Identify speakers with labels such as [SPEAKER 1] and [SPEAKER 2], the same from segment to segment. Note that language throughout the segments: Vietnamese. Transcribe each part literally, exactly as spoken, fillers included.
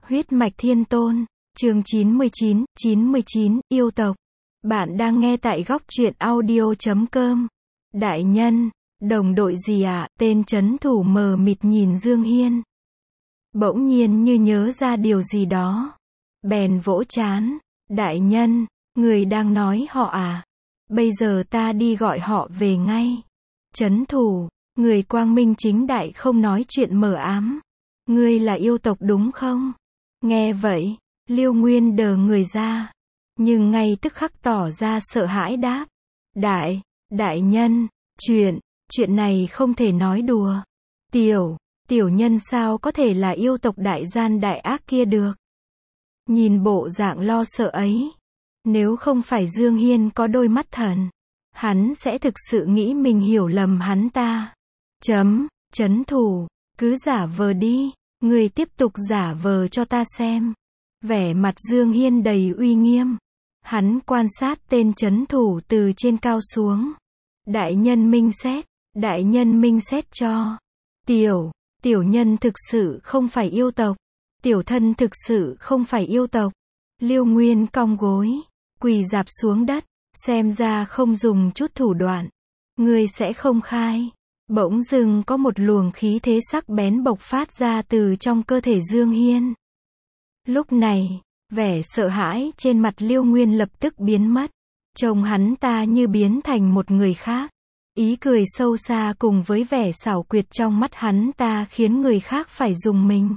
[SPEAKER 1] Huyết mạch thiên tôn, chương chín mươi chín, chín mươi chín, yêu tộc. Bạn đang nghe tại góc truyện audio chấm com. Đại nhân, đồng đội gì ạ? Tên trấn thủ mờ mịt nhìn Dương Hiên. Bỗng nhiên như nhớ ra điều gì đó. Bèn vỗ trán. Đại nhân, người đang nói họ à? Bây giờ ta đi gọi họ về ngay. Trấn thủ, người quang minh chính đại không nói chuyện mờ ám. Ngươi là yêu tộc đúng không? Nghe vậy, Liêu Nguyên đờ người ra. Nhưng ngay tức khắc tỏ ra sợ hãi đáp. Đại, đại nhân, chuyện, chuyện này không thể nói đùa. Tiểu, tiểu nhân sao có thể là yêu tộc đại gian đại ác kia được? Nhìn bộ dạng lo sợ ấy. Nếu không phải Dương Hiên có đôi mắt thần, hắn sẽ thực sự nghĩ mình hiểu lầm hắn ta. Chấm, trấn thủ, cứ giả vờ đi, người tiếp tục giả vờ cho ta xem. Vẻ mặt Dương Hiên đầy uy nghiêm. Hắn quan sát tên trấn thủ từ trên cao xuống. Đại nhân minh xét, đại nhân minh xét cho. Tiểu, tiểu nhân thực sự không phải yêu tộc. Tiểu thân thực sự không phải yêu tộc. Liêu Nguyên cong gối, quỳ rạp xuống đất, xem ra không dùng chút thủ đoạn. Ngươi sẽ không khai. Bỗng dưng có một luồng khí thế sắc bén bộc phát ra từ trong cơ thể Dương Hiên. Lúc này, vẻ sợ hãi trên mặt Liêu Nguyên lập tức biến mất. Trông hắn ta như biến thành một người khác. Ý cười sâu xa cùng với vẻ xảo quyệt trong mắt hắn ta khiến người khác phải rùng mình.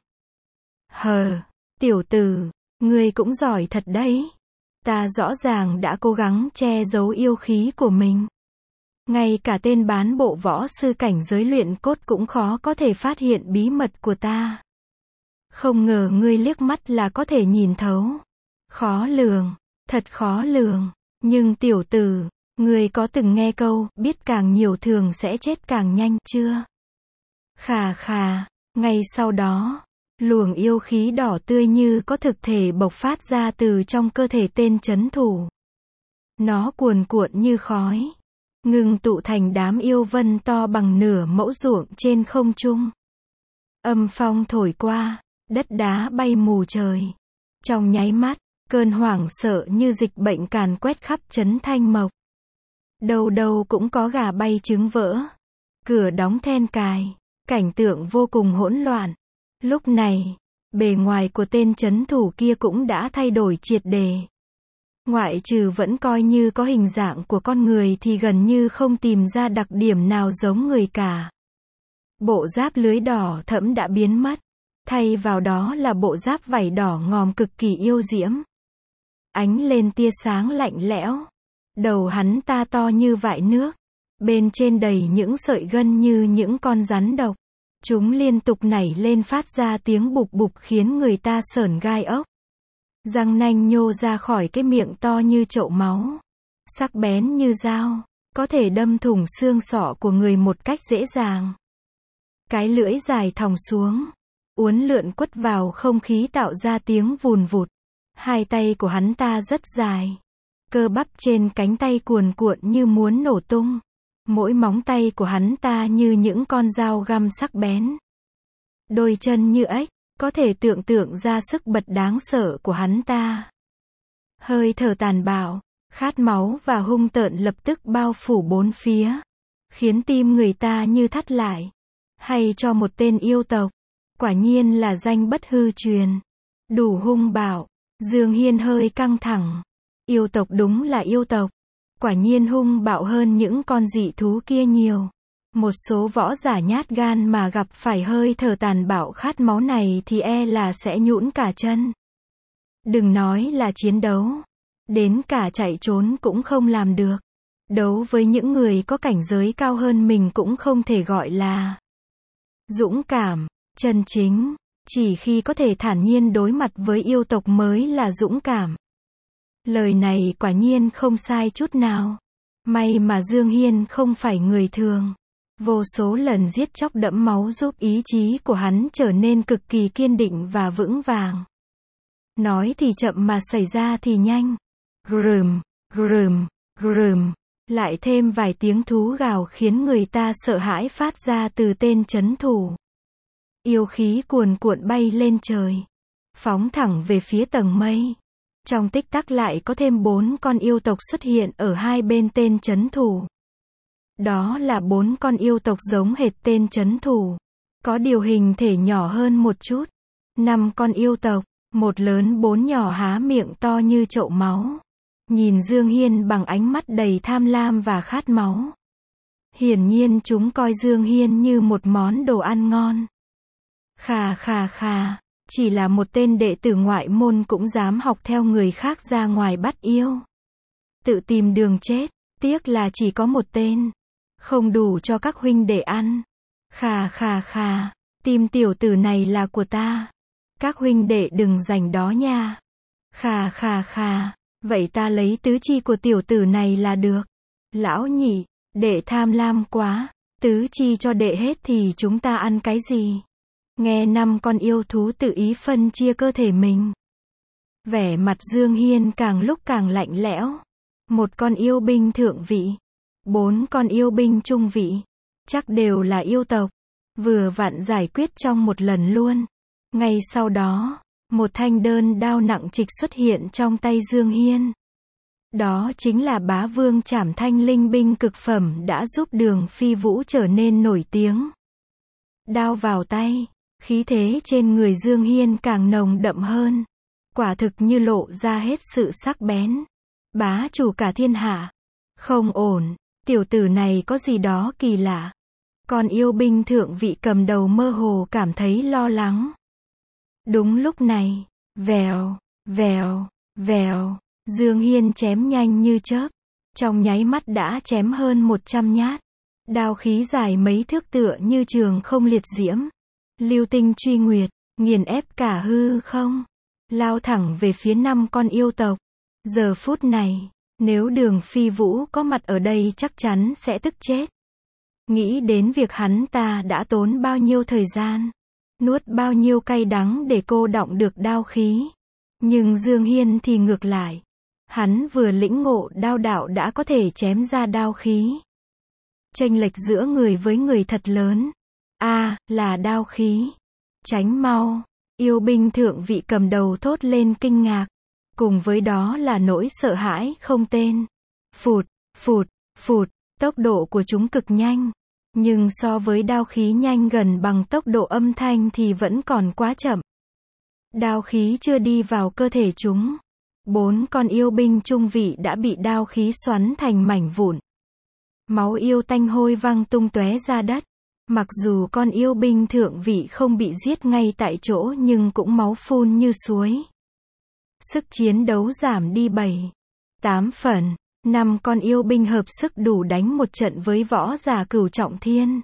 [SPEAKER 1] Hờ, tiểu tử, ngươi cũng giỏi thật đấy. Ta rõ ràng đã cố gắng che giấu yêu khí của mình. Ngay cả tên bán bộ võ sư cảnh giới luyện cốt cũng khó có thể phát hiện bí mật của ta. Không ngờ ngươi liếc mắt là có thể nhìn thấu. Khó lường, thật khó lường. Nhưng tiểu tử, ngươi có từng nghe câu, biết càng nhiều thường sẽ chết càng nhanh chưa? Khà khà, ngay sau đó, luồng yêu khí đỏ tươi như có thực thể bộc phát ra từ trong cơ thể tên trấn thủ. Nó cuồn cuộn như khói, ngưng tụ thành đám yêu vân to bằng nửa mẫu ruộng trên không trung. Âm phong thổi qua, đất đá bay mù trời. Trong nháy mắt, cơn hoảng sợ như dịch bệnh càn quét khắp trấn Thanh Mộc. Đâu đâu cũng có gà bay trứng vỡ. Cửa đóng then cài, cảnh tượng vô cùng hỗn loạn. Lúc này, bề ngoài của tên trấn thủ kia cũng đã thay đổi triệt để. Ngoại trừ vẫn coi như có hình dạng của con người thì gần như không tìm ra đặc điểm nào giống người cả. Bộ giáp lưới đỏ thẫm đã biến mất. Thay vào đó là bộ giáp vảy đỏ ngòm cực kỳ yêu diễm. Ánh lên tia sáng lạnh lẽo. Đầu hắn ta to như vại nước. Bên trên đầy những sợi gân như những con rắn độc. Chúng liên tục nảy lên phát ra tiếng bụp bụp khiến người ta sởn gai ốc. Răng nanh nhô ra khỏi cái miệng to như chậu máu. Sắc bén như dao, có thể đâm thủng xương sọ của người một cách dễ dàng. Cái lưỡi dài thòng xuống, uốn lượn quất vào không khí tạo ra tiếng vùn vụt. Hai tay của hắn ta rất dài. Cơ bắp trên cánh tay cuồn cuộn như muốn nổ tung. Mỗi móng tay của hắn ta như những con dao găm sắc bén. Đôi chân như ếch, có thể tưởng tượng ra sức bật đáng sợ của hắn ta. Hơi thở tàn bạo, khát máu và hung tợn lập tức bao phủ bốn phía. Khiến tim người ta như thắt lại. Hay cho một tên yêu tộc, quả nhiên là danh bất hư truyền. Đủ hung bạo, Dương Hiên hơi căng thẳng. Yêu tộc đúng là yêu tộc. Quả nhiên hung bạo hơn những con dị thú kia nhiều. Một số võ giả nhát gan mà gặp phải hơi thở tàn bạo khát máu này thì e là sẽ nhũn cả chân. Đừng nói là chiến đấu. Đến cả chạy trốn cũng không làm được. Đấu với những người có cảnh giới cao hơn mình cũng không thể gọi là dũng cảm, chân chính. Chỉ khi có thể thản nhiên đối mặt với yêu tộc mới là dũng cảm. Lời này quả nhiên không sai chút nào. May mà Dương Hiên không phải người thường. Vô số lần giết chóc đẫm máu giúp ý chí của hắn trở nên cực kỳ kiên định và vững vàng. Nói thì chậm mà xảy ra thì nhanh. Rùm, rùm, rùm. Lại thêm vài tiếng thú gào khiến người ta sợ hãi phát ra từ tên trấn thủ. Yêu khí cuồn cuộn bay lên trời. phóng thẳng về phía tầng mây. Trong tích tắc lại có thêm bốn con yêu tộc xuất hiện ở hai bên tên trấn thủ. Đó là bốn con yêu tộc giống hệt tên trấn thủ. Có điều hình thể nhỏ hơn một chút. Năm con yêu tộc, một lớn bốn nhỏ há miệng to như chậu máu. Nhìn Dương Hiên bằng ánh mắt đầy tham lam và khát máu. Hiển nhiên chúng coi Dương Hiên như một món đồ ăn ngon. Khà khà khà, chỉ là một tên đệ tử ngoại môn cũng dám học theo người khác ra ngoài bắt yêu. Tự tìm đường chết, tiếc là chỉ có một tên. Không đủ cho các huynh đệ ăn. Khà khà khà, tim tiểu tử này là của ta. Các huynh đệ đừng giành đó nha. Khà khà khà, vậy ta lấy tứ chi của tiểu tử này là được. Lão nhị, đệ tham lam quá. Tứ chi cho đệ hết thì chúng ta ăn cái gì? Nghe năm con yêu thú tự ý phân chia cơ thể mình. Vẻ mặt Dương Hiên càng lúc càng lạnh lẽo. Một con yêu binh thượng vị. Bốn con yêu binh trung vị. Chắc đều là yêu tộc. Vừa vặn giải quyết trong một lần luôn. Ngay sau đó, một thanh đơn đao nặng trịch xuất hiện trong tay Dương Hiên. Đó chính là Bá Vương Trảm Thanh linh binh cực phẩm đã giúp Đường Phi Vũ trở nên nổi tiếng. Đao vào tay, khí thế trên người Dương Hiên càng nồng đậm hơn. Quả thực như lộ ra hết sự sắc bén. Bá chủ cả thiên hạ. Không ổn, tiểu tử này có gì đó kỳ lạ. Còn yêu binh thượng vị cầm đầu mơ hồ cảm thấy lo lắng. Đúng lúc này, vèo, vèo, vèo, Dương Hiên chém nhanh như chớp. Trong nháy mắt đã chém hơn một trăm nhát. Đao khí dài mấy thước tựa như trường không liệt diễm. Lưu tinh truy nguyệt, nghiền ép cả hư không. Lao thẳng về phía năm con yêu tộc. Giờ phút này, nếu Đường Phi Vũ có mặt ở đây chắc chắn sẽ tức chết. Nghĩ đến việc hắn ta đã tốn bao nhiêu thời gian, nuốt bao nhiêu cay đắng để cô đọng được đao khí. Nhưng Dương Hiên thì ngược lại. Hắn vừa lĩnh ngộ đao đạo đã có thể chém ra đao khí. Chênh lệch giữa người với người thật lớn. A, à, là đao khí. Tránh mau. Yêu binh thượng vị cầm đầu thốt lên kinh ngạc. Cùng với đó là nỗi sợ hãi không tên. Phụt, phụt, phụt, tốc độ của chúng cực nhanh. Nhưng so với đao khí nhanh gần bằng tốc độ âm thanh thì vẫn còn quá chậm. Đao khí chưa đi vào cơ thể chúng. Bốn con yêu binh trung vị đã bị đao khí xoắn thành mảnh vụn. Máu yêu tanh hôi văng tung tóe ra đất. Mặc dù con yêu binh thượng vị không bị giết ngay tại chỗ nhưng cũng máu phun như suối. Sức chiến đấu giảm đi bảy, tám phần. Năm con yêu binh hợp sức đủ đánh một trận với võ giả cửu trọng thiên.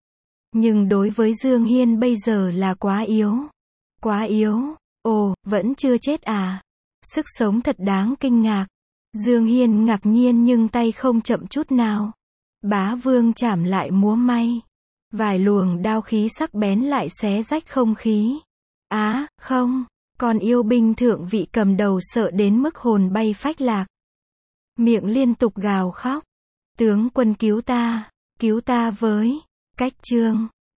[SPEAKER 1] Nhưng đối với Dương Hiên bây giờ là quá yếu. Quá yếu. Ồ, vẫn chưa chết à? Sức sống thật đáng kinh ngạc. Dương Hiên ngạc nhiên nhưng tay không chậm chút nào. Bá Vương Trảm lại múa may. Vài luồng đao khí sắc bén lại xé rách không khí. Á, à, không. Con yêu binh thượng vị cầm đầu sợ đến mức hồn bay phách lạc. Miệng liên tục gào khóc. Tướng quân cứu ta, cứu ta với. Cách chương.